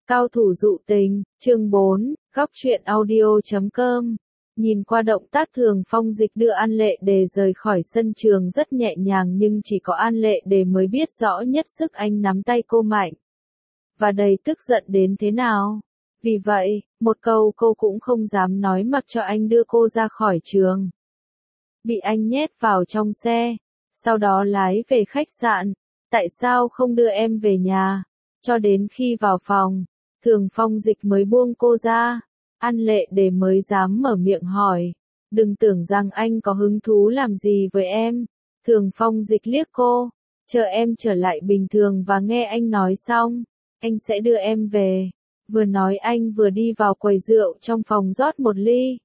Cao thủ dụ tình, chương 4, góc truyện audio.com. Nhìn qua động tác Thường Phong Dịch đưa An Lệ Đề rời khỏi sân trường rất nhẹ nhàng, nhưng chỉ có An Lệ Đề mới biết rõ nhất sức anh nắm tay cô mạnh. Và đầy tức giận đến thế nào. Vì vậy, một câu cô cũng không dám nói, mặc cho anh đưa cô ra khỏi trường. Bị anh nhét vào trong xe, sau đó lái về khách sạn. Tại sao không đưa em về nhà? Cho đến khi vào phòng, Thường Phong Dịch mới buông cô ra. An Lệ Đề mới dám mở miệng hỏi. Đừng tưởng rằng anh có hứng thú làm gì với em. Thường Phong Dịch liếc cô. Chờ em trở lại bình thường và nghe anh nói xong, anh sẽ đưa em về. Vừa nói anh vừa đi vào quầy rượu trong phòng rót một ly.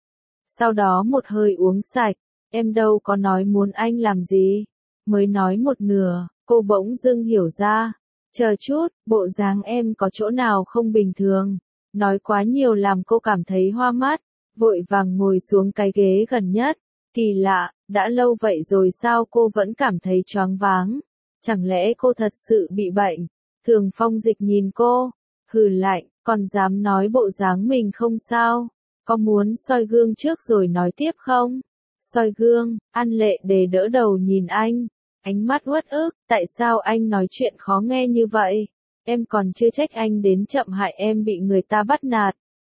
Sau đó một hơi uống sạch. Em đâu có nói muốn anh làm gì. Mới nói một nửa, cô bỗng dưng hiểu ra. Chờ chút, bộ dáng em có chỗ nào không bình thường. Nói quá nhiều làm cô cảm thấy hoa mắt, vội vàng ngồi xuống cái ghế gần nhất. Kỳ lạ, đã lâu vậy rồi sao cô vẫn cảm thấy choáng váng? Chẳng lẽ cô thật sự bị bệnh? Thường Phong Dịch nhìn cô, hừ lạnh, còn dám nói bộ dáng mình không sao? Có muốn soi gương trước rồi nói tiếp không? Soi gương, An Lệ Đề đỡ đầu nhìn anh. Ánh mắt uất ức, tại sao anh nói chuyện khó nghe như vậy? Em còn chưa trách anh đến chậm hại em bị người ta bắt nạt.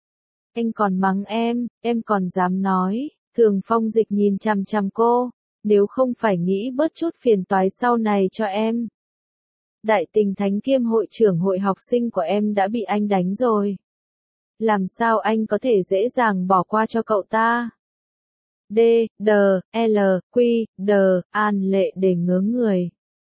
Anh còn mắng em còn dám nói. Thường Phong Dịch nhìn chằm chằm cô. Nếu không phải nghĩ bớt chút phiền toái sau này cho em. Đại Tình Thánh kiêm hội trưởng hội học sinh của em đã bị anh đánh rồi. Làm sao anh có thể dễ dàng bỏ qua cho cậu ta? D, D, L, Q, D, An Lệ Đề ngớ người.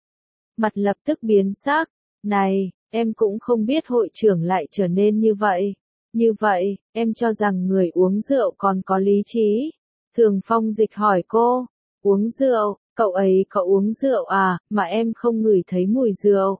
Mặt lập tức biến sắc. Này, em cũng không biết hội trưởng lại trở nên như vậy. Như vậy, em cho rằng người uống rượu còn có lý trí. Thường Phong Dịch hỏi cô. Uống rượu, cậu ấy có uống rượu à, mà em không ngửi thấy mùi rượu.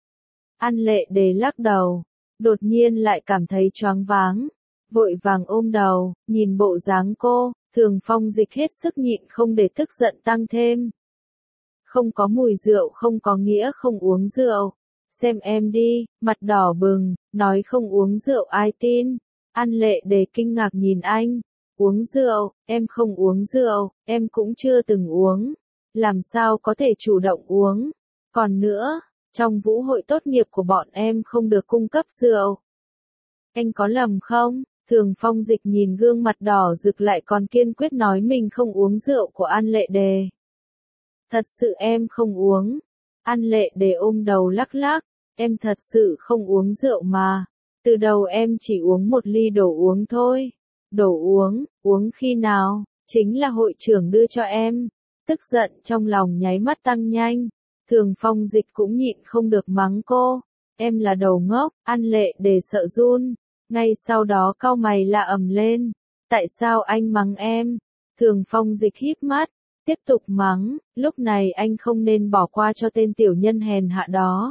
An Lệ Đề lắc đầu. Đột nhiên lại cảm thấy choáng váng. Vội vàng ôm đầu, nhìn bộ dáng cô. Thường Phong Dịch hết sức nhịn không để tức giận tăng thêm. Không có mùi rượu không có nghĩa không uống rượu. Xem em đi, mặt đỏ bừng, nói không uống rượu ai tin. An Lệ Đề kinh ngạc nhìn anh. Uống rượu, em không uống rượu, em cũng chưa từng uống. Làm sao có thể chủ động uống? Còn nữa, trong vũ hội tốt nghiệp của bọn em không được cung cấp rượu. Anh có lầm không? Thường Phong Dịch nhìn gương mặt đỏ rực lại còn kiên quyết nói mình không uống rượu của An Lệ Đề. Thật sự em không uống. An Lệ Đề ôm đầu lắc lắc. Em thật sự không uống rượu mà. Từ đầu em chỉ uống một ly đồ uống thôi. Đồ uống, uống khi nào? Chính là hội trưởng đưa cho em. Tức giận trong lòng nháy mắt tăng nhanh. Thường Phong Dịch cũng nhịn không được mắng cô. Em là đầu ngốc. An Lệ Đề sợ run. Ngay sau đó cau mày la ầm lên. Tại sao anh mắng em? Thường Phong Dịch híp mắt, tiếp tục mắng, lúc này anh không nên bỏ qua cho tên tiểu nhân hèn hạ đó.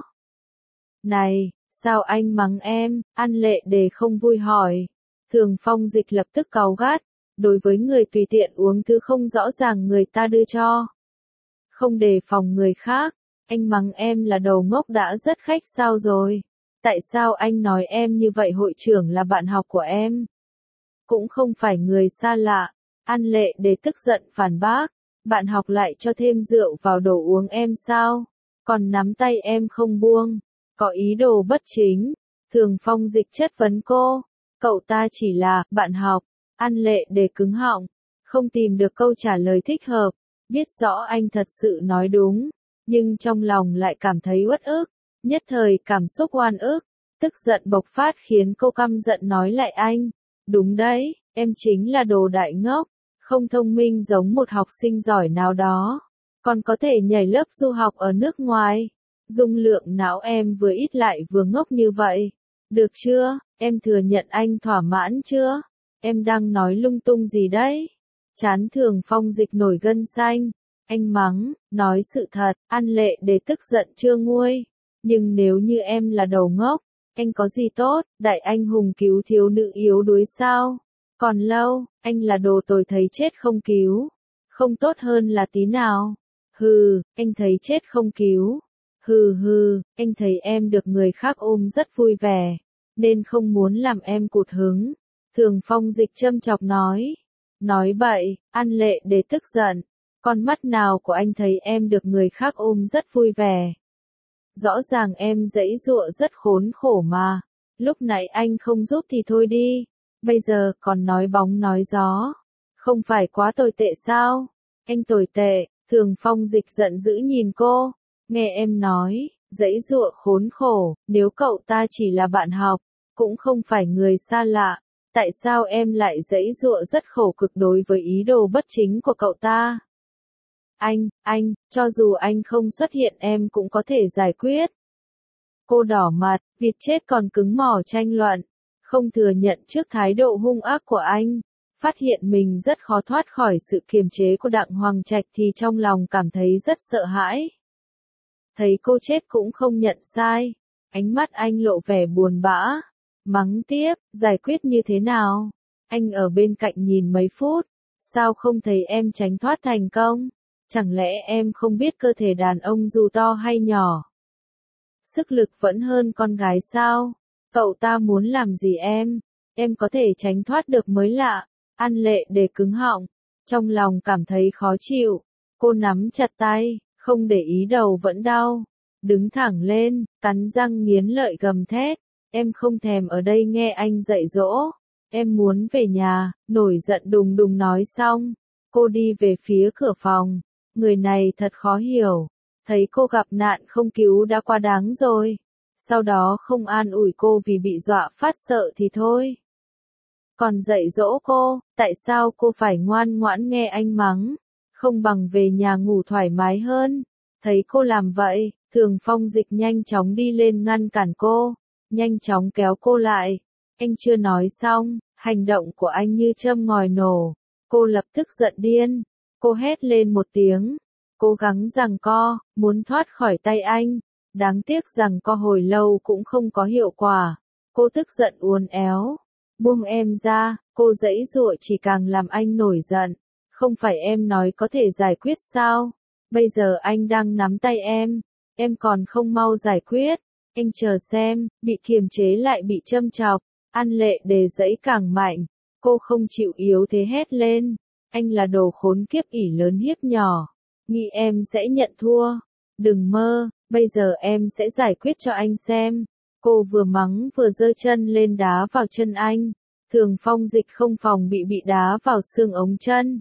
Này, sao anh mắng em? An Lệ Đề không vui hỏi. Thường Phong Dịch lập tức cáu gắt. Đối với người tùy tiện uống thứ không rõ ràng người ta đưa cho. Không đề phòng người khác. Anh mắng em là đầu ngốc đã rất khách sao rồi. Tại sao anh nói em như vậy? Hội trưởng là bạn học của em. Cũng không phải người xa lạ. An Lệ Đề tức giận phản bác. Bạn học lại cho thêm rượu vào đồ uống em sao? Còn nắm tay em không buông. Có ý đồ bất chính. Thường Phong Dịch chất vấn cô. Cậu ta chỉ là bạn học. An Lệ Đề cứng họng. Không tìm được câu trả lời thích hợp. Biết rõ anh thật sự nói đúng. Nhưng trong lòng lại cảm thấy uất ức. Nhất thời cảm xúc oan ức. Tức giận bộc phát khiến cô căm giận nói lại anh. Đúng đấy, em chính là đồ đại ngốc. Không thông minh giống một học sinh giỏi nào đó. Còn có thể nhảy lớp du học ở nước ngoài. Dung lượng não em vừa ít lại vừa ngốc như vậy. Được chưa, em thừa nhận anh thỏa mãn chưa? Em đang nói lung tung gì đấy? Chán Thường Phong Dịch nổi gân xanh. Anh mắng, nói sự thật. An Lệ Đề tức giận chưa nguôi. Nhưng nếu như em là đầu ngốc, anh có gì tốt? Đại anh hùng cứu thiếu nữ yếu đuối sao? Còn lâu, anh là đồ tồi thấy chết không cứu. Không tốt hơn là tí nào? Hừ, anh thấy chết không cứu. Hừ hừ, anh thấy em được người khác ôm rất vui vẻ. nên không muốn làm em cụt hứng. Thường Phong Dịch châm chọc nói. Nói bậy, An Lệ Đề tức giận. Con mắt nào của anh thấy em được người khác ôm rất vui vẻ. Rõ ràng em giãy giụa rất khốn khổ mà. Lúc nãy anh không giúp thì thôi đi. Bây giờ còn nói bóng nói gió. Không phải quá tồi tệ sao? Anh tồi tệ. Thường Phong Dịch giận dữ nhìn cô. Nghe em nói, giãy giụa khốn khổ, nếu cậu ta chỉ là bạn học, cũng không phải người xa lạ. Tại sao em lại giãy giụa rất khổ cực đối với ý đồ bất chính của cậu ta? Anh, cho dù anh không xuất hiện em cũng có thể giải quyết. Cô đỏ mặt, vịt chết còn cứng mỏ tranh luận, không thừa nhận trước thái độ hung ác của anh. Phát hiện mình rất khó thoát khỏi sự kiềm chế của Đặng Hoàng Trạch thì trong lòng cảm thấy rất sợ hãi. Thấy cô chết cũng không nhận sai, ánh mắt anh lộ vẻ buồn bã. Mắng tiếp, giải quyết như thế nào? Anh ở bên cạnh nhìn mấy phút, sao không thấy em tránh thoát thành công? Chẳng lẽ em không biết cơ thể đàn ông dù to hay nhỏ? Sức lực vẫn hơn con gái sao? Cậu ta muốn làm gì em có thể tránh thoát được mới lạ. An Lệ Đề cứng họng, trong lòng cảm thấy khó chịu. Cô nắm chặt tay, không để ý đầu vẫn đau. Đứng thẳng lên, cắn răng nghiến lợi gầm thét. Em không thèm ở đây nghe anh dạy dỗ. Em muốn về nhà, nổi giận đùng đùng nói xong. Cô đi về phía cửa phòng. Người này thật khó hiểu. Thấy cô gặp nạn không cứu đã quá đáng rồi. Sau đó không an ủi cô vì bị dọa phát sợ thì thôi. Còn dạy dỗ cô, tại sao cô phải ngoan ngoãn nghe anh mắng? Không bằng về nhà ngủ thoải mái hơn. Thấy cô làm vậy, Thường Phong Dịch nhanh chóng đi lên ngăn cản cô. Nhanh chóng kéo cô lại. Anh chưa nói xong, hành động của anh như châm ngòi nổ. Cô lập tức giận điên. Cô hét lên một tiếng. Cố gắng giằng co, muốn thoát khỏi tay anh. Đáng tiếc rằng co hồi lâu cũng không có hiệu quả. Cô tức giận uốn éo. Buông em ra, cô giãy giụa chỉ càng làm anh nổi giận. Không phải em nói có thể giải quyết sao? Bây giờ anh đang nắm tay em còn không mau giải quyết. Anh chờ xem, bị kiềm chế lại bị châm chọc. An Lệ Đề giãy càng mạnh. Cô không chịu yếu thế hét lên. Anh là đồ khốn kiếp ỷ lớn hiếp nhỏ. Nghĩ em sẽ nhận thua. Đừng mơ, bây giờ em sẽ giải quyết cho anh xem. Cô vừa mắng vừa giơ chân lên đá vào chân anh. Thường Phong Dịch không phòng bị đá vào xương ống chân.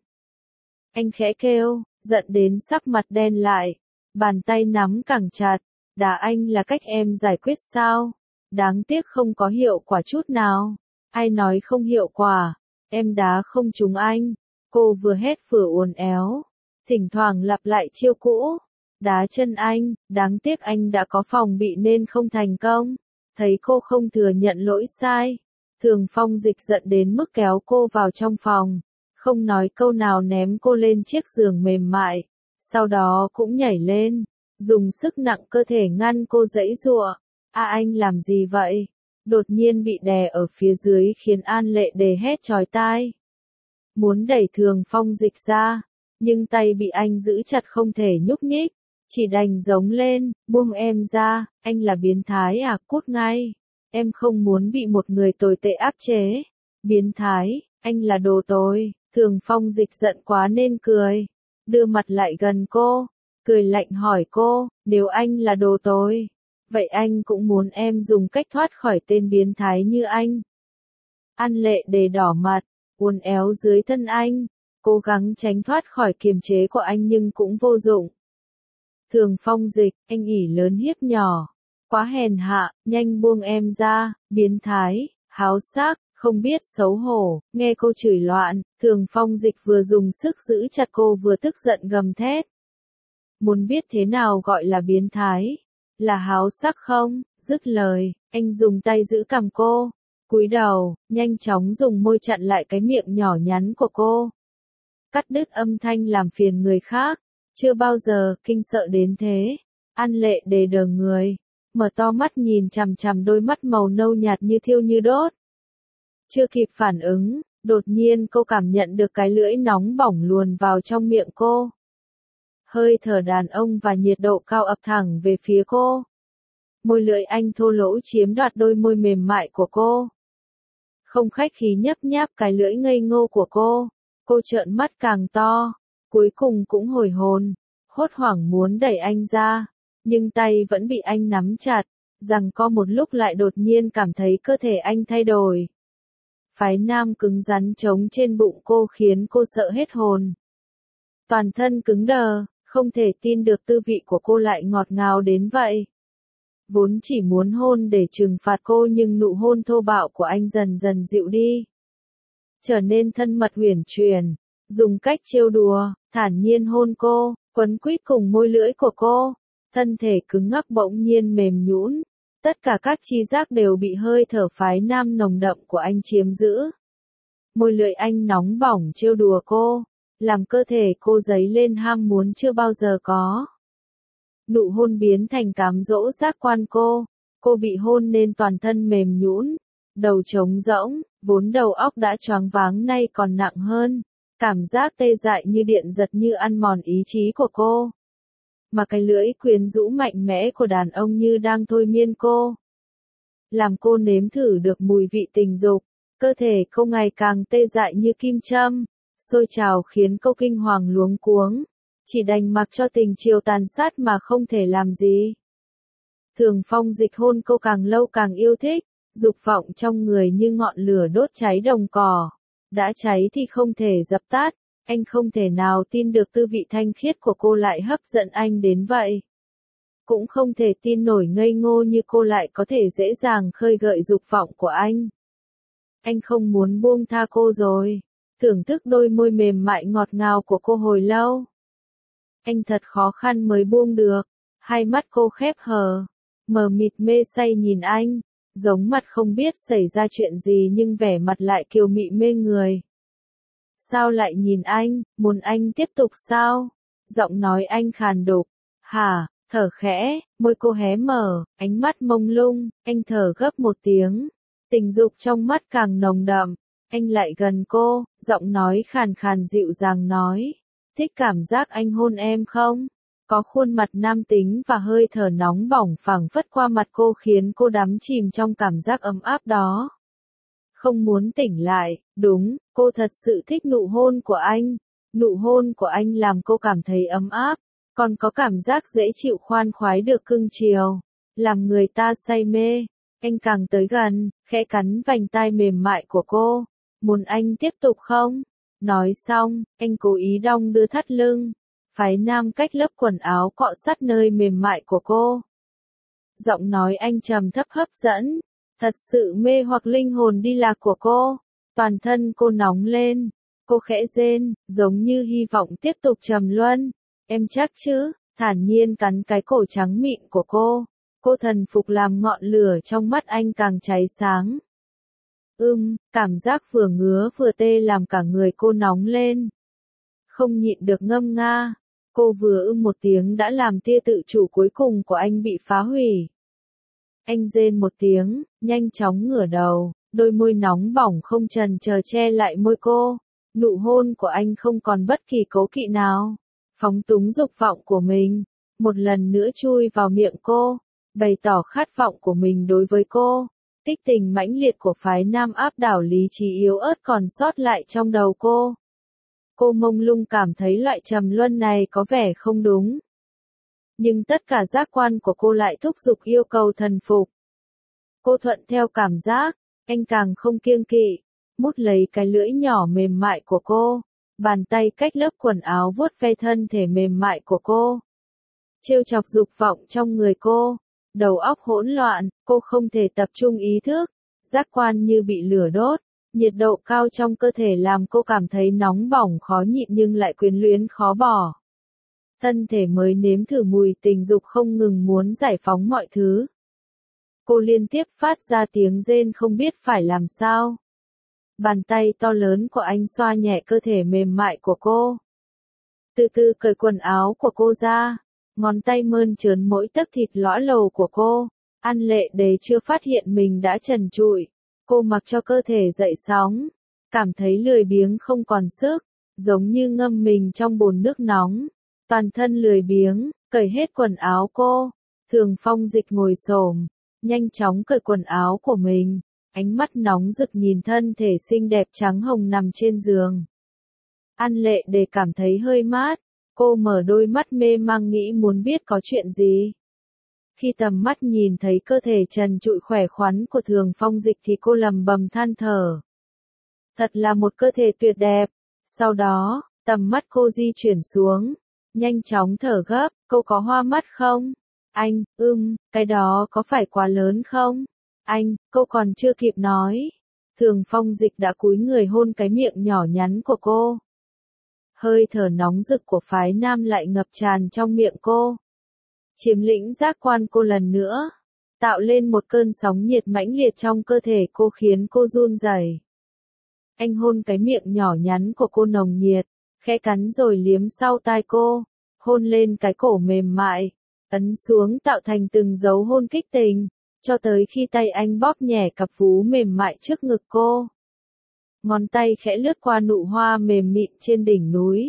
Anh khẽ kêu, giận đến sắc mặt đen lại. Bàn tay nắm càng chặt. Đá anh là cách em giải quyết sao? Đáng tiếc không có hiệu quả chút nào. Ai nói không hiệu quả? Em đá không trúng anh. Cô vừa hét vừa uốn éo. Thỉnh thoảng lặp lại chiêu cũ. Đá chân anh, đáng tiếc anh đã có phòng bị nên không thành công. Thấy cô không thừa nhận lỗi sai. Thường Phong Dịch giận đến mức kéo cô vào trong phòng. Không nói câu nào ném cô lên chiếc giường mềm mại. Sau đó cũng nhảy lên. Dùng sức nặng cơ thể ngăn cô giãy giụa. Anh làm gì vậy? Đột nhiên bị đè ở phía dưới khiến An Lệ Đề hét chói tai. Muốn đẩy Thường Phong Dịch ra, nhưng tay bị anh giữ chặt không thể nhúc nhích. Chỉ đành giống lên, buông em ra, anh là biến thái à, cút ngay. Em không muốn bị một người tồi tệ áp chế. Biến thái, anh là đồ tồi. Thường Phong Dịch giận quá nên cười. Đưa mặt lại gần cô. Cười lạnh hỏi cô, nếu anh là đồ tồi, vậy anh cũng muốn em dùng cách thoát khỏi tên biến thái như anh. An Lệ Đề đỏ mặt, uốn éo dưới thân anh, cố gắng tránh thoát khỏi kiềm chế của anh nhưng cũng vô dụng. Thường Phong Dịch, anh ỷ lớn hiếp nhỏ, quá hèn hạ, nhanh buông em ra, biến thái, háo sắc, không biết xấu hổ. Nghe cô chửi loạn, Thường Phong Dịch vừa dùng sức giữ chặt cô vừa tức giận gầm thét. Muốn biết thế nào gọi là biến thái? Là háo sắc không? Dứt lời, anh dùng tay giữ cằm cô. Cúi đầu, nhanh chóng dùng môi chặn lại cái miệng nhỏ nhắn của cô. Cắt đứt âm thanh làm phiền người khác. Chưa bao giờ kinh sợ đến thế. An Lệ Đề đờ người. Mở to mắt nhìn chằm chằm đôi mắt màu nâu nhạt như thiêu như đốt. Chưa kịp phản ứng, đột nhiên cô cảm nhận được cái lưỡi nóng bỏng luồn vào trong miệng cô. Hơi thở đàn ông và nhiệt độ cao ập thẳng về phía cô. Môi lưỡi anh thô lỗ chiếm đoạt đôi môi mềm mại của cô. Không khách khí nhấp nháp cái lưỡi ngây ngô của cô. Cô trợn mắt càng to. Cuối cùng cũng hồi hồn. Hốt hoảng muốn đẩy anh ra. Nhưng tay vẫn bị anh nắm chặt. Giằng co một lúc lại đột nhiên cảm thấy cơ thể anh thay đổi. Phái nam cứng rắn trống trên bụng cô khiến cô sợ hết hồn. Toàn thân cứng đờ, không thể tin được tư vị của cô lại ngọt ngào đến vậy. Vốn chỉ muốn hôn để trừng phạt cô nhưng nụ hôn thô bạo của anh dần dần dịu đi. Trở nên thân mật uyển chuyển, dùng cách trêu đùa, thản nhiên hôn cô, quấn quýt cùng môi lưỡi của cô. Thân thể cứng ngắc bỗng nhiên mềm nhũn, tất cả các chi giác đều bị hơi thở phái nam nồng đậm của anh chiếm giữ. Môi lưỡi anh nóng bỏng trêu đùa cô, làm cơ thể cô dấy lên ham muốn chưa bao giờ có. Nụ hôn biến thành cám dỗ giác quan cô bị hôn nên toàn thân mềm nhũn, đầu trống rỗng, vốn đầu óc đã choáng váng nay còn nặng hơn, cảm giác tê dại như điện giật như ăn mòn ý chí của cô. Mà cái lưỡi quyến rũ mạnh mẽ của đàn ông như đang thôi miên cô. Làm cô nếm thử được mùi vị tình dục, cơ thể cô ngày càng tê dại như kim châm, sôi trào khiến cô kinh hoàng luống cuống, chỉ đành mặc cho tình chiều tàn sát mà không thể làm gì. Thường Phong Dịch hôn cô càng lâu càng yêu thích, dục vọng trong người như ngọn lửa đốt cháy đồng cỏ, đã cháy thì không thể dập tắt. Anh không thể nào tin được tư vị thanh khiết của cô lại hấp dẫn anh đến vậy. Cũng không thể tin nổi ngây ngô như cô lại có thể dễ dàng khơi gợi dục vọng của anh. Anh không muốn buông tha cô rồi, thưởng thức đôi môi mềm mại ngọt ngào của cô hồi lâu. Anh thật khó khăn mới buông được, hai mắt cô khép hờ, mờ mịt mê say nhìn anh, giống mặt không biết xảy ra chuyện gì nhưng vẻ mặt lại kiều mị mê người. Sao lại nhìn anh, muốn anh tiếp tục sao? Giọng nói anh khàn đục. Hả, thở khẽ, môi cô hé mở, ánh mắt mông lung, anh thở gấp một tiếng. Tình dục trong mắt càng nồng đậm, anh lại gần cô, giọng nói khàn khàn dịu dàng nói. Thích cảm giác anh hôn em không? Có khuôn mặt nam tính và hơi thở nóng bỏng phảng phất qua mặt cô khiến cô đắm chìm trong cảm giác ấm áp đó. Không muốn tỉnh lại, đúng, cô thật sự thích nụ hôn của anh. Nụ hôn của anh làm cô cảm thấy ấm áp, còn có cảm giác dễ chịu khoan khoái được cưng chiều, làm người ta say mê. Anh càng tới gần, khẽ cắn vành tai mềm mại của cô. Muốn anh tiếp tục không? Nói xong, anh cố ý đong đưa thắt lưng. Phái nam cách lớp quần áo cọ sát nơi mềm mại của cô. Giọng nói anh trầm thấp hấp dẫn. Thật sự mê hoặc linh hồn đi lạc của cô. Toàn thân cô nóng lên. Cô khẽ rên, giống như hy vọng tiếp tục trầm luân. Em chắc chứ? Thản nhiên cắn cái cổ trắng mịn của cô. Cô thần phục làm ngọn lửa trong mắt anh càng cháy sáng. Cảm giác vừa ngứa vừa tê làm cả người cô nóng lên. Không nhịn được ngâm nga. Cô vừa một tiếng đã làm tia tự chủ cuối cùng của anh bị phá hủy. Anh rên một tiếng, nhanh chóng ngửa đầu, đôi môi nóng bỏng không chần chờ che lại môi cô. Nụ hôn của anh không còn bất kỳ cố kỵ nào. Phóng túng dục vọng của mình, một lần nữa chui vào miệng cô, bày tỏ khát vọng của mình đối với cô. Tích tình mãnh liệt của phái nam áp đảo lý trí yếu ớt còn sót lại trong đầu cô. Cô mông lung cảm thấy loại trầm luân này có vẻ không đúng. Nhưng tất cả giác quan của cô lại thúc giục yêu cầu thần phục. Cô thuận theo cảm giác, anh càng không kiêng kỵ, mút lấy cái lưỡi nhỏ mềm mại của cô, bàn tay cách lớp quần áo vuốt ve thân thể mềm mại của cô. Trêu chọc dục vọng trong người cô, đầu óc hỗn loạn, cô không thể tập trung ý thức, giác quan như bị lửa đốt, nhiệt độ cao trong cơ thể làm cô cảm thấy nóng bỏng khó nhịn nhưng lại quyến luyến khó bỏ. Thân thể mới nếm thử mùi tình dục không ngừng muốn giải phóng mọi thứ. Cô liên tiếp phát ra tiếng rên không biết phải làm sao. Bàn tay to lớn của anh xoa nhẹ cơ thể mềm mại của cô. Từ từ cởi quần áo của cô ra, ngón tay mơn trớn mỗi tấc thịt lõa lồ của cô. An Lệ Đế chưa phát hiện mình đã trần trụi. Cô mặc cho cơ thể dậy sóng, cảm thấy lười biếng không còn sức, giống như ngâm mình trong bồn nước nóng. Toàn thân lười biếng, cởi hết quần áo cô, Thường Phong Dịch ngồi xổm, nhanh chóng cởi quần áo của mình, ánh mắt nóng rực nhìn thân thể xinh đẹp trắng hồng nằm trên giường. An Lệ Đề cảm thấy hơi mát, cô mở đôi mắt mê mang nghĩ muốn biết có chuyện gì. Khi tầm mắt nhìn thấy cơ thể trần trụi khỏe khoắn của Thường Phong Dịch thì cô lầm bầm than thở. Thật là một cơ thể tuyệt đẹp. Sau đó, tầm mắt cô di chuyển xuống, nhanh chóng thở gấp, cô có hoa mắt không? Anh, cái đó có phải quá lớn không? Anh, cô còn chưa kịp nói. Thường Phong Dịch đã cúi người hôn cái miệng nhỏ nhắn của cô. Hơi thở nóng rực của phái nam lại ngập tràn trong miệng cô. Chiếm lĩnh giác quan cô lần nữa, tạo lên một cơn sóng nhiệt mãnh liệt trong cơ thể cô khiến cô run rẩy. Anh hôn cái miệng nhỏ nhắn của cô nồng nhiệt, khẽ cắn rồi liếm sau tai cô, hôn lên cái cổ mềm mại, ấn xuống tạo thành từng dấu hôn kích tình, cho tới khi tay anh bóp nhẹ cặp vú mềm mại trước ngực cô. Ngón tay khẽ lướt qua nụ hoa mềm mịn trên đỉnh núi.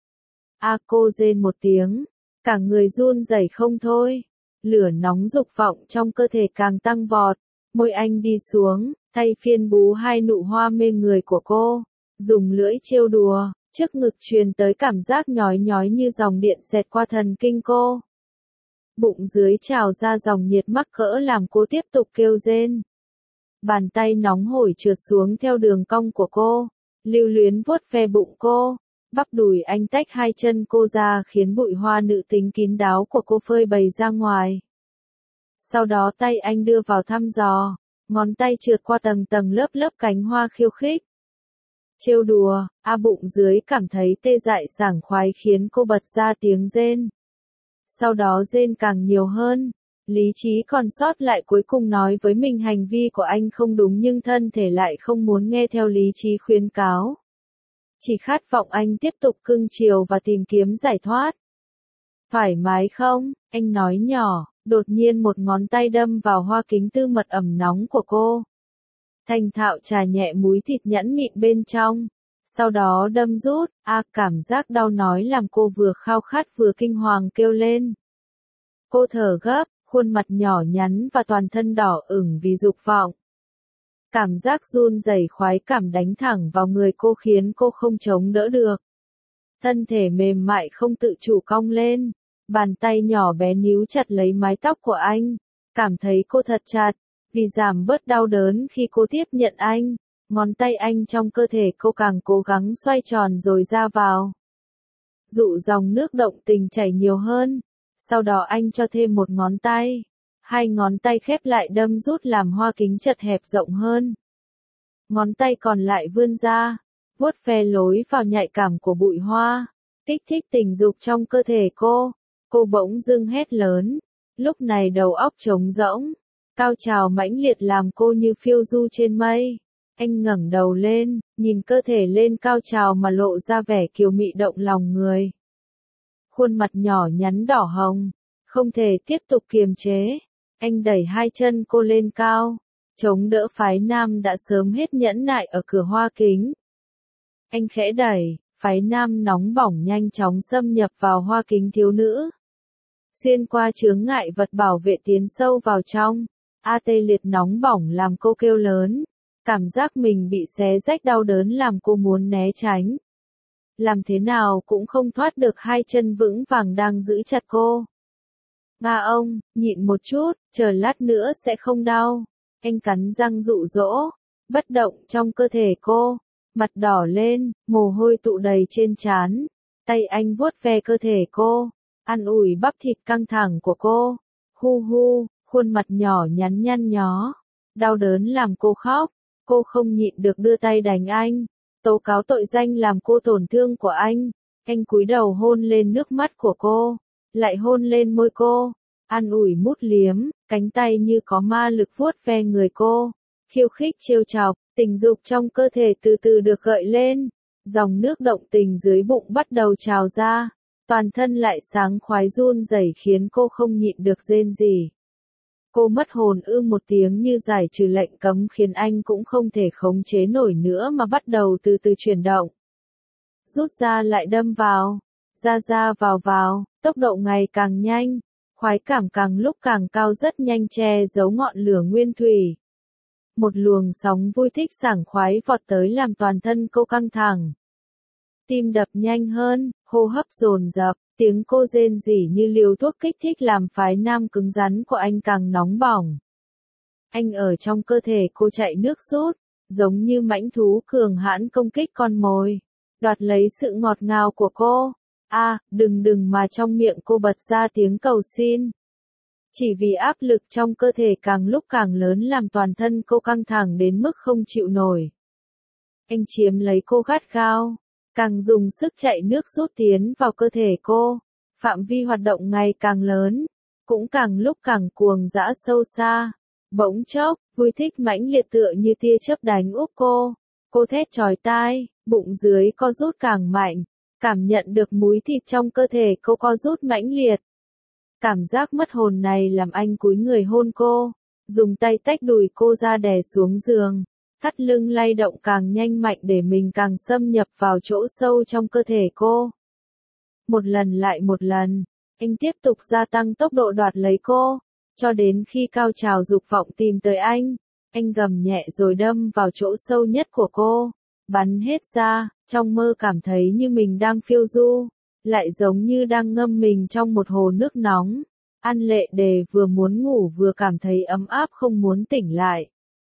Cô rên một tiếng, cả người run rẩy không thôi, lửa nóng dục vọng trong cơ thể càng tăng vọt, môi anh đi xuống, thay phiên bú hai nụ hoa mê người của cô, dùng lưỡi trêu đùa, trước ngực truyền tới cảm giác nhói nhói như dòng điện xẹt qua thần kinh cô. Bụng dưới trào ra dòng nhiệt mắc cỡ làm cô tiếp tục kêu rên. Bàn tay nóng hổi trượt xuống theo đường cong của cô, lưu luyến vuốt ve bụng cô, bắp đùi anh tách hai chân cô ra khiến bụi hoa nữ tính kín đáo của cô phơi bày ra ngoài. Sau đó tay anh đưa vào thăm dò, ngón tay trượt qua tầng tầng lớp lớp cánh hoa khiêu khích. Trêu đùa, bụng dưới cảm thấy tê dại sảng khoái khiến cô bật ra tiếng rên. Sau đó rên càng nhiều hơn. Lý trí còn sót lại cuối cùng nói với mình hành vi của anh không đúng nhưng thân thể lại không muốn nghe theo lý trí khuyến cáo. Chỉ khát vọng anh tiếp tục cưng chiều và tìm kiếm giải thoát. Thoải mái không? Anh nói nhỏ, đột nhiên một ngón tay đâm vào hoa kính tư mật ẩm nóng của cô. Thành thạo chà nhẹ múi thịt nhẵn mịn bên trong. Sau đó đâm rút, cảm giác đau nói làm cô vừa khao khát vừa kinh hoàng kêu lên. Cô thở gấp, khuôn mặt nhỏ nhắn và toàn thân đỏ ửng vì dục vọng. Cảm giác run rẩy khoái cảm đánh thẳng vào người cô khiến cô không chống đỡ được. Thân thể mềm mại không tự chủ cong lên, bàn tay nhỏ bé níu chặt lấy mái tóc của anh, cảm thấy cô thật chặt, vì giảm bớt đau đớn khi cô tiếp nhận anh, ngón tay anh trong cơ thể cô càng cố gắng xoay tròn rồi ra vào. Dụ dòng nước động tình chảy nhiều hơn. Sau đó anh cho thêm một ngón tay. Hai ngón tay khép lại đâm rút làm hoa kính chật hẹp rộng hơn. Ngón tay còn lại vươn ra, vuốt ve lối vào nhạy cảm của bụi hoa, kích thích tình dục trong cơ thể cô. Cô bỗng dưng hét lớn. Lúc này đầu óc trống rỗng, cao trào mãnh liệt làm cô như phiêu du trên mây. Anh ngẩng đầu lên, nhìn cơ thể lên cao trào mà lộ ra vẻ kiều mị động lòng người. Khuôn mặt nhỏ nhắn đỏ hồng, không thể tiếp tục kiềm chế. Anh đẩy hai chân cô lên cao, chống đỡ phái nam đã sớm hết nhẫn nại ở cửa hoa kính. Anh khẽ đẩy, phái nam nóng bỏng nhanh chóng xâm nhập vào hoa kính thiếu nữ. Xuyên qua chướng ngại vật bảo vệ tiến sâu vào trong, tê liệt nóng bỏng làm cô kêu lớn. Cảm giác mình bị xé rách đau đớn làm cô muốn né tránh. Làm thế nào cũng không thoát được hai chân vững vàng đang giữ chặt cô. Ông, nhịn một chút, chờ lát nữa sẽ không đau. Anh cắn răng dụ dỗ, bất động trong cơ thể cô, mặt đỏ lên, mồ hôi tụ đầy trên trán. Tay anh vuốt ve cơ thể cô, an ủi bắp thịt căng thẳng của cô. Hu hu, khuôn mặt nhỏ nhắn nhăn nhó, đau đớn làm cô khóc. Cô không nhịn được đưa tay đánh anh, tố cáo tội danh làm cô tổn thương của anh. Anh cúi đầu hôn lên nước mắt của cô, lại hôn lên môi cô, an ủi mút liếm, cánh tay như có ma lực vuốt ve người cô, khiêu khích trêu chọc, tình dục trong cơ thể từ từ được gợi lên, dòng nước động tình dưới bụng bắt đầu trào ra, toàn thân lại sáng khoái run rẩy khiến cô không nhịn được rên rỉ. Cô mất hồn một tiếng như giải trừ lệnh cấm khiến anh cũng không thể khống chế nổi nữa mà bắt đầu từ từ chuyển động. Rút ra lại đâm vào, ra vào, tốc độ ngày càng nhanh, Khoái cảm càng lúc càng cao rất nhanh che giấu ngọn lửa nguyên thủy. Một luồng sóng vui thích sảng khoái vọt tới làm toàn thân cô căng thẳng. Tim đập nhanh hơn, hô hấp dồn dập, tiếng cô rên rỉ như liều thuốc kích thích làm phái nam cứng rắn của anh càng nóng bỏng. Anh ở trong cơ thể cô chạy nước rút, giống như mãnh thú cường hãn công kích con mồi, đoạt lấy sự ngọt ngào của cô. Đừng mà trong miệng cô bật ra tiếng cầu xin. Chỉ vì áp lực trong cơ thể càng lúc càng lớn làm toàn thân cô căng thẳng đến mức không chịu nổi. Anh chiếm lấy cô gắt gao, càng dùng sức chạy nước rút tiến vào cơ thể cô, phạm vi hoạt động ngày càng lớn, cũng càng lúc càng cuồng dã sâu xa. Bỗng chốc, vui thích mãnh liệt tựa như tia chớp đánh úp cô. Cô thét chói tai, bụng dưới co rút càng mạnh, cảm nhận được múi thịt trong cơ thể cô co rút mãnh liệt. Cảm giác mất hồn này làm anh cúi người hôn cô, dùng tay tách đùi cô ra đè xuống giường, thắt lưng lay động càng nhanh mạnh để mình càng xâm nhập vào chỗ sâu trong cơ thể cô. Một lần lại một lần, anh tiếp tục gia tăng tốc độ đoạt lấy cô, cho đến khi cao trào dục vọng tìm tới anh gầm nhẹ rồi đâm vào chỗ sâu nhất của cô, bắn hết ra, trong mơ cảm thấy như mình đang phiêu du, lại giống như đang ngâm mình trong một hồ nước nóng. An Lệ Đề vừa muốn ngủ vừa cảm thấy ấm áp không muốn tỉnh lại.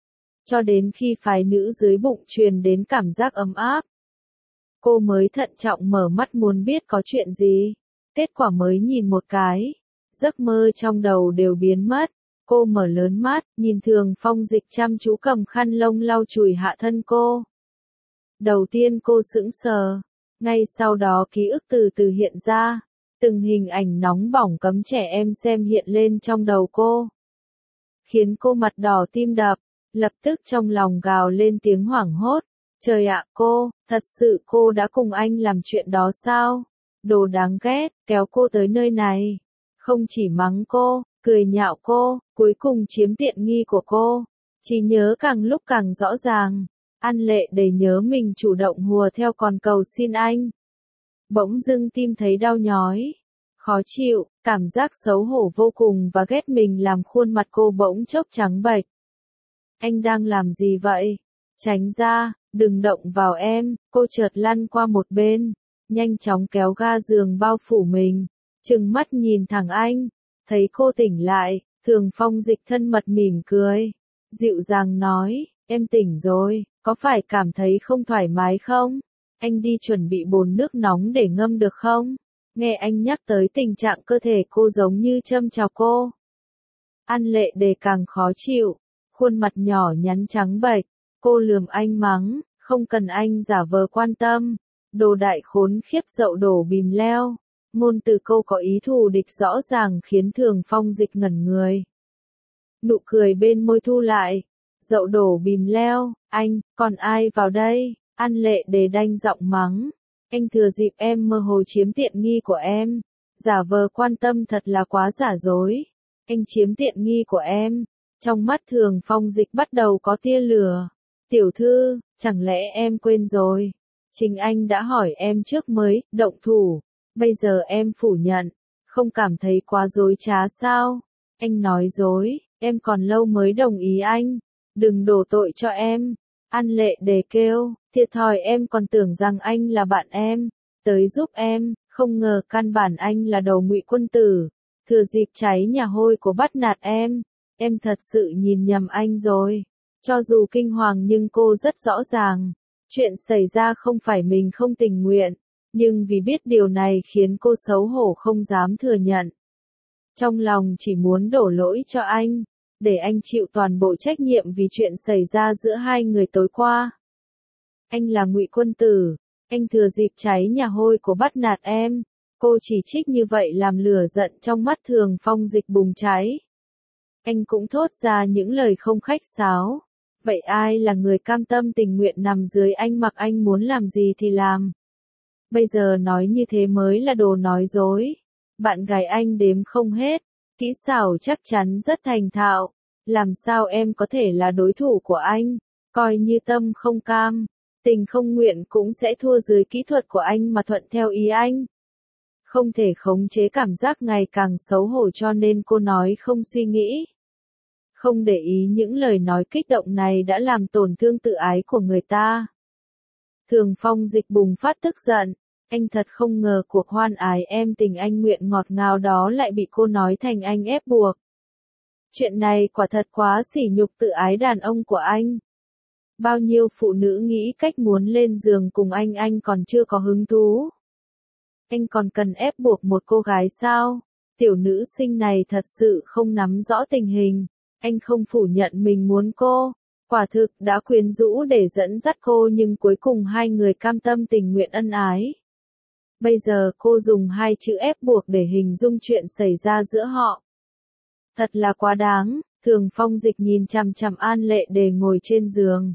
Cho đến khi phái nữ dưới bụng truyền đến cảm giác ấm áp, cô mới thận trọng mở mắt muốn biết có chuyện gì. Kết quả mới nhìn một cái, giấc mơ trong đầu đều biến mất. Cô mở lớn mắt, nhìn Thường Phong Dịch chăm chú cầm khăn lông lau chùi hạ thân cô. Đầu tiên cô sững sờ, ngay sau đó ký ức từ từ hiện ra, từng hình ảnh nóng bỏng cấm trẻ em xem hiện lên trong đầu cô. Khiến cô mặt đỏ tim đập, lập tức trong lòng gào lên tiếng hoảng hốt. Trời ạ, thật sự cô đã cùng anh làm chuyện đó sao? Đồ đáng ghét, kéo cô tới nơi này. Không chỉ mắng cô, cười nhạo cô, cuối cùng chiếm tiện nghi của cô. Trí nhớ càng lúc càng rõ ràng. An Lệ Đề nhớ mình chủ động hùa theo còn cầu xin anh. Bỗng dưng tim thấy đau nhói, khó chịu, cảm giác xấu hổ vô cùng và ghét mình làm khuôn mặt cô bỗng chốc trắng bệch. Anh đang làm gì vậy? Tránh ra, đừng động vào em. Cô chợt lăn qua một bên, nhanh chóng kéo ga giường bao phủ mình, trừng mắt nhìn thẳng anh. Thấy cô tỉnh lại, Thường Phong Dịch thân mật mỉm cười, dịu dàng nói, em tỉnh rồi, có phải cảm thấy không thoải mái không? Anh đi chuẩn bị bồn nước nóng để ngâm được không? Nghe anh nhắc tới tình trạng cơ thể cô giống như châm chọc cô. An Lệ Đề càng khó chịu, khuôn mặt nhỏ nhắn trắng bệch, cô lườm anh mắng, không cần anh giả vờ quan tâm. Đồ đại khốn khiếp dậu đổ bìm leo. Ngôn từ câu có ý thù địch rõ ràng khiến Thường Phong Dịch ngẩn người. Nụ cười bên môi thu lại. Dậu đổ bìm leo, anh, còn ai vào đây? An Lệ Đề đanh giọng mắng. Anh thừa dịp em mơ hồ chiếm tiện nghi của em. Giả vờ quan tâm thật là quá giả dối. Anh chiếm tiện nghi của em. Trong mắt Thường Phong Dịch bắt đầu có tia lửa. Tiểu thư, chẳng lẽ em quên rồi? Chính anh đã hỏi em trước mới động thủ. Bây giờ em phủ nhận. Không cảm thấy quá dối trá sao? Anh nói dối, em còn lâu mới đồng ý anh. Đừng đổ tội cho em. An Lệ Đề kêu, thiệt thòi em còn tưởng rằng anh là bạn em. Tới giúp em, không ngờ căn bản anh là đầu ngụy quân tử. Thừa dịp cháy nhà hôi của bắt nạt em. Em thật sự nhìn nhầm anh rồi. Cho dù kinh hoàng nhưng cô rất rõ ràng. Chuyện xảy ra không phải mình không tình nguyện. Nhưng vì biết điều này khiến cô xấu hổ không dám thừa nhận. Trong lòng chỉ muốn đổ lỗi cho anh. Để anh chịu toàn bộ trách nhiệm vì chuyện xảy ra giữa hai người tối qua. Anh là ngụy quân tử. Anh thừa dịp cháy nhà hôi của bắt nạt em. Cô chỉ trích như vậy làm lửa giận trong mắt Thường Phong Dịch bùng cháy. Anh cũng thốt ra những lời không khách sáo. Vậy ai là người cam tâm tình nguyện nằm dưới anh mặc anh muốn làm gì thì làm? Bây giờ nói như thế mới là đồ nói dối. Bạn gái anh đếm không hết. Kỹ xảo chắc chắn rất thành thạo. Làm sao em có thể là đối thủ của anh? Coi như tâm không cam, tình không nguyện cũng sẽ thua dưới kỹ thuật của anh mà thuận theo ý anh. Không thể khống chế cảm giác ngày càng xấu hổ cho nên cô nói không suy nghĩ. Không để ý những lời nói kích động này đã làm tổn thương tự ái của người ta. Thường Phong Dịch bùng phát tức giận. Anh thật không ngờ cuộc hoan ái em tình anh nguyện ngọt ngào đó lại bị cô nói thành anh ép buộc. Chuyện này quả thật quá sỉ nhục tự ái đàn ông của anh. Bao nhiêu phụ nữ nghĩ cách muốn lên giường cùng anh còn chưa có hứng thú. Anh còn cần ép buộc một cô gái sao? Tiểu nữ sinh này thật sự không nắm rõ tình hình. Anh không phủ nhận mình muốn cô. Quả thực đã quyến rũ để dẫn dắt cô nhưng cuối cùng hai người cam tâm tình nguyện ân ái. Bây giờ cô dùng hai chữ ép buộc để hình dung chuyện xảy ra giữa họ. Thật là quá đáng. Thường Phong Dịch nhìn chằm chằm An Lệ Đề ngồi trên giường.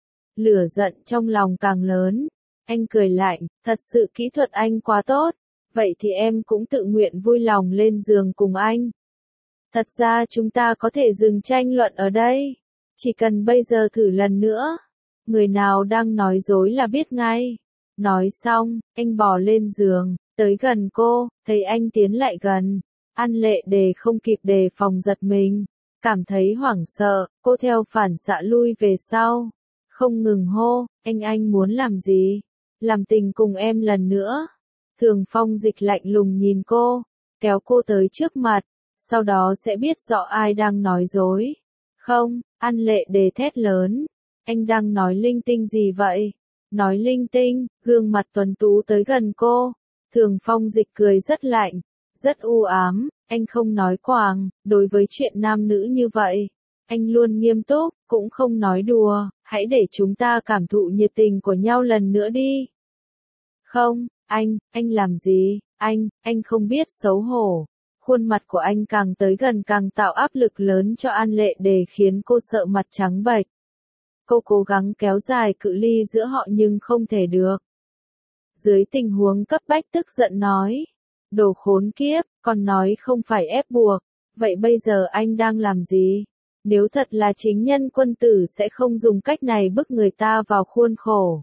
Lửa giận trong lòng càng lớn. Anh cười lạnh, thật sự kỹ thuật anh quá tốt. Vậy thì em cũng tự nguyện vui lòng lên giường cùng anh. Thật ra chúng ta có thể dừng tranh luận ở đây. Chỉ cần bây giờ thử lần nữa. Người nào đang nói dối là biết ngay. Nói xong, anh bò lên giường, tới gần cô, thấy anh tiến lại gần. An Lệ Đề không kịp đề phòng giật mình. Cảm thấy hoảng sợ, cô theo phản xạ lui về sau. Không ngừng hô, anh muốn làm gì? Làm tình cùng em lần nữa. Thường Phong Dịch lạnh lùng nhìn cô, kéo cô tới trước mặt, sau đó sẽ biết rõ ai đang nói dối. Không, An Lệ Đề thét lớn, anh đang nói linh tinh gì vậy? Nói linh tinh, gương mặt tuấn tú tới gần cô. Thường Phong Dịch cười rất lạnh, rất u ám, anh không nói quàng, đối với chuyện nam nữ như vậy. Anh luôn nghiêm túc, cũng không nói đùa, hãy để chúng ta cảm thụ nhiệt tình của nhau lần nữa đi. Không, anh làm gì, anh không biết xấu hổ. Khuôn mặt của anh càng tới gần càng tạo áp lực lớn cho An Lệ Đề khiến cô sợ mặt trắng bệch. Cô cố gắng kéo dài cự ly giữa họ nhưng không thể được. Dưới tình huống cấp bách tức giận nói. Đồ khốn kiếp, còn nói không phải ép buộc. Vậy bây giờ anh đang làm gì? Nếu thật là chính nhân quân tử sẽ không dùng cách này bức người ta vào khuôn khổ.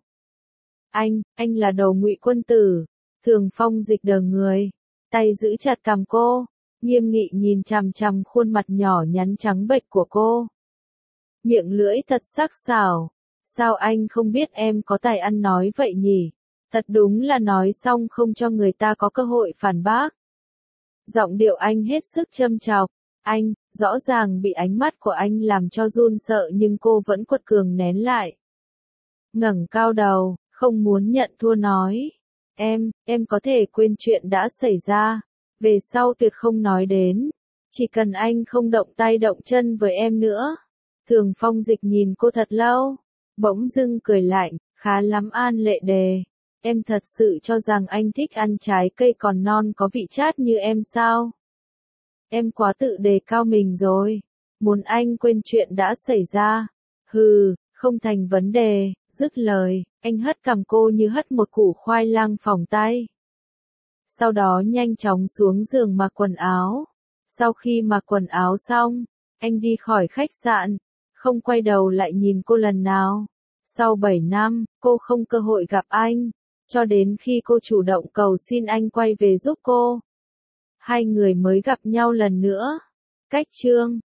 Anh là đồ ngụy quân tử. Thường Phong Dịch đờ người, tay giữ chặt cằm cô, nghiêm nghị nhìn chằm chằm khuôn mặt nhỏ nhắn trắng bệch của cô. Miệng lưỡi thật sắc sảo. Sao anh không biết em có tài ăn nói vậy nhỉ? Thật đúng là nói xong không cho người ta có cơ hội phản bác. Giọng điệu anh hết sức châm chọc. Anh, rõ ràng bị ánh mắt của anh làm cho run sợ nhưng cô vẫn quật cường nén lại. Ngẩng cao đầu, không muốn nhận thua nói. Em có thể quên chuyện đã xảy ra. Về sau tuyệt không nói đến. Chỉ cần anh không động tay động chân với em nữa. Thường Phong Dịch nhìn cô thật lâu. Bỗng dưng cười lạnh, khá lắm An Lệ Đề. Em thật sự cho rằng anh thích ăn trái cây còn non có vị chát như em sao? Em quá tự đề cao mình rồi. Muốn anh quên chuyện đã xảy ra. Hừ, không thành vấn đề. Dứt lời, anh hất cằm cô như hất một củ khoai lang phỏng tay. Sau đó nhanh chóng xuống giường mặc quần áo. Sau khi mặc quần áo xong, anh đi khỏi khách sạn, không quay đầu lại nhìn cô lần nào. Sau 7 năm, cô không cơ hội gặp anh, cho đến khi cô chủ động cầu xin anh quay về giúp cô. Hai người mới gặp nhau lần nữa. Cách chương